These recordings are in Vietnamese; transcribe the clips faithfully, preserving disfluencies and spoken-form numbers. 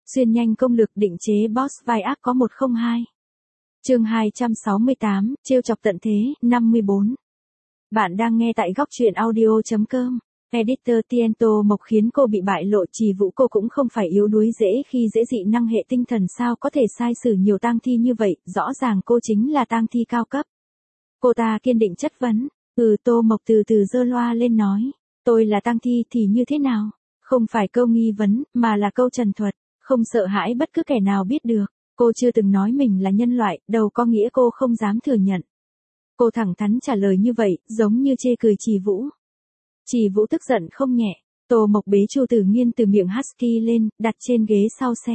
Xuyên nhanh công lực định chế boss vai ác có một không hai. Chương hai trăm sáu mươi tám, trêu chọc tận thế, năm mươi bốn. Bạn đang nghe tại góc truyện audio chấm com. Editor Tiento Mộc khiến cô bị bại lộ, Trì Vũ cô cũng không phải yếu đuối dễ khi dễ, dị năng hệ tinh thần sao có thể sai sử nhiều tang thi như vậy, rõ ràng cô chính là tang thi cao cấp. Cô ta kiên định chất vấn. Ừ, Tô Mộc từ từ giơ loa lên nói, tôi là tang thi thì như thế nào? Không phải câu nghi vấn, mà là câu trần thuật, không sợ hãi bất cứ kẻ nào biết được. Cô chưa từng nói mình là nhân loại, đâu có nghĩa cô không dám thừa nhận. Cô thẳng thắn trả lời như vậy, giống như chê cười Trì Vũ. Trì Vũ tức giận không nhẹ. Tô Mộc bế Chu Tử Nghiên từ miệng husky lên, đặt trên ghế sau xe.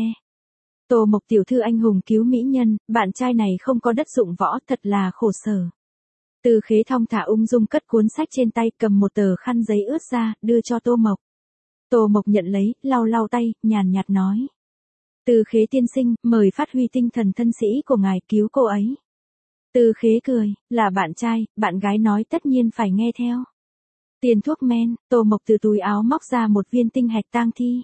Tô Mộc tiểu thư anh hùng cứu mỹ nhân, bạn trai này không có đất dụng võ, thật là khổ sở. Từ Khế thong thả ung dung cất cuốn sách trên tay, cầm một tờ khăn giấy ướt ra, đưa cho Tô Mộc. Tô Mộc nhận lấy, lau lau tay, nhàn nhạt nói. Từ Khế tiên sinh, mời phát huy tinh thần thân sĩ của ngài, cứu cô ấy. Từ Khế cười, là bạn trai, bạn gái nói tất nhiên phải nghe theo. Tiền thuốc men, Tô Mộc từ túi áo móc ra một viên tinh hạch tang thi.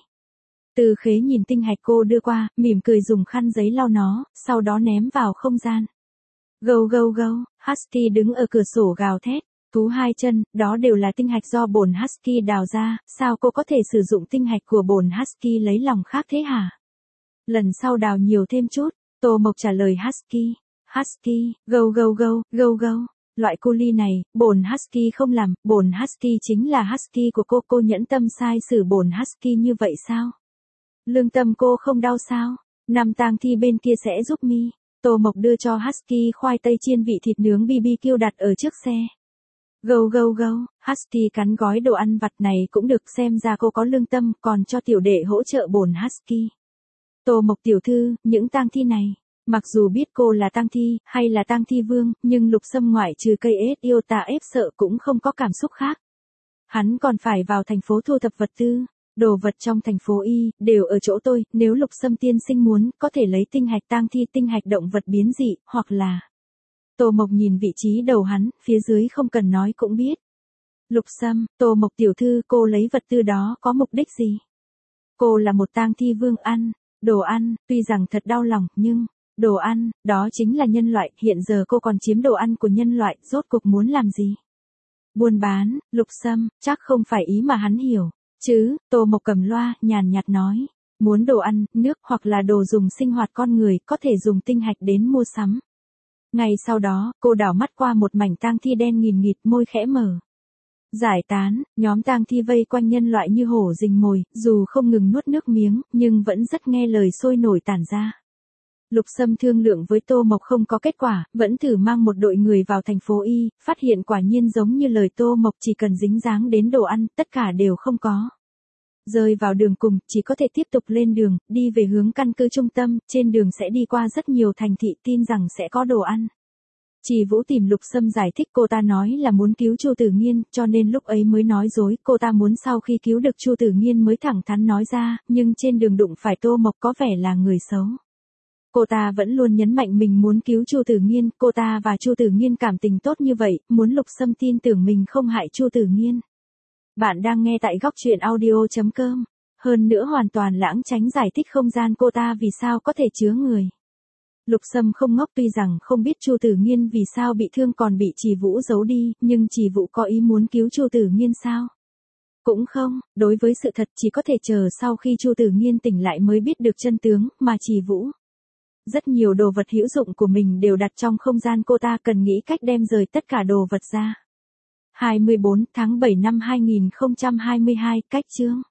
Từ Khế nhìn tinh hạch cô đưa qua, mỉm cười dùng khăn giấy lau nó, sau đó ném vào không gian. Gâu gâu gâu, Husky đứng ở cửa sổ gào thét, thú hai chân, đó đều là tinh hạch do bổn Husky đào ra, sao cô có thể sử dụng tinh hạch của bổn Husky lấy lòng khác thế hả? Lần sau đào nhiều thêm chút, Tô Mộc trả lời Husky. Husky, gâu gâu gâu, gâu gâu, loại cu ly này, bổn Husky không làm, bổn Husky chính là Husky của cô, cô nhẫn tâm sai xử bổn Husky như vậy sao? Lương tâm cô không đau sao? Năm tang thi bên kia sẽ giúp mi. Tô Mộc đưa cho Husky khoai tây chiên vị thịt nướng bê bê kiu đặt ở trước xe. Gâu gâu gâu, Husky cắn gói đồ ăn vặt này cũng được, xem ra cô có lương tâm, còn cho tiểu đệ hỗ trợ bổn Husky. Tô Mộc tiểu thư, những tang thi này, mặc dù biết cô là tang thi, hay là tang thi vương, nhưng Lục Sâm ngoại trừ cây ết yêu tà ép sợ cũng không có cảm xúc khác. Hắn còn phải vào thành phố thu thập vật tư. Đồ vật trong thành phố Y, đều ở chỗ tôi, nếu Lục Sâm tiên sinh muốn, có thể lấy tinh hạch tang thi, tinh hạch động vật biến dị, hoặc là... Tô Mộc nhìn vị trí đầu hắn, phía dưới không cần nói cũng biết. Lục Sâm, Tô Mộc tiểu thư, cô lấy vật tư đó có mục đích gì? Cô là một tang thi vương ăn, đồ ăn, tuy rằng thật đau lòng, nhưng... Đồ ăn, đó chính là nhân loại, hiện giờ cô còn chiếm đồ ăn của nhân loại, rốt cuộc muốn làm gì? Buôn bán, Lục Sâm, chắc không phải ý mà hắn hiểu. Chứ, Tô Mộc cầm loa, nhàn nhạt nói, muốn đồ ăn, nước hoặc là đồ dùng sinh hoạt con người, có thể dùng tinh hạch đến mua sắm. Ngay sau đó, cô đảo mắt qua một mảnh tang thi đen nghìn nghịt, môi khẽ mở. Giải tán, nhóm tang thi vây quanh nhân loại như hổ rình mồi, dù không ngừng nuốt nước miếng, nhưng vẫn rất nghe lời sôi nổi tản ra. Lục Sâm thương lượng với Tô Mộc không có kết quả, vẫn thử mang một đội người vào thành phố Y, phát hiện quả nhiên giống như lời Tô Mộc, chỉ cần dính dáng đến đồ ăn, tất cả đều không có. Rơi vào đường cùng, chỉ có thể tiếp tục lên đường, đi về hướng căn cứ trung tâm, trên đường sẽ đi qua rất nhiều thành thị, tin rằng sẽ có đồ ăn. Trì Vũ tìm Lục Sâm giải thích, cô ta nói là muốn cứu Chu Tử Nghiên, cho nên lúc ấy mới nói dối, cô ta muốn sau khi cứu được Chu Tử Nghiên mới thẳng thắn nói ra, nhưng trên đường đụng phải Tô Mộc có vẻ là người xấu. Cô ta vẫn luôn nhấn mạnh mình muốn cứu Chu Tử Nghiên, cô ta và Chu Tử Nghiên cảm tình tốt như vậy, muốn Lục Sâm tin tưởng mình không hại Chu Tử Nghiên. Bạn đang nghe tại góc truyện audio chấm com. Hơn nữa hoàn toàn lãng tránh giải thích không gian cô ta vì sao có thể chứa người. Lục Sâm không ngốc, tuy rằng không biết Chu Tử Nghiên vì sao bị thương còn bị Trì Vũ giấu đi, nhưng Trì Vũ có ý muốn cứu Chu Tử Nghiên sao? Cũng không, đối với sự thật chỉ có thể chờ sau khi Chu Tử Nghiên tỉnh lại mới biết được chân tướng, mà Trì Vũ. Rất nhiều đồ vật hữu dụng của mình đều đặt trong không gian, cô ta cần nghĩ cách đem rời tất cả đồ vật ra. hai mươi bốn tháng bảy năm hai nghìn không trăm hai mươi hai, cách chương.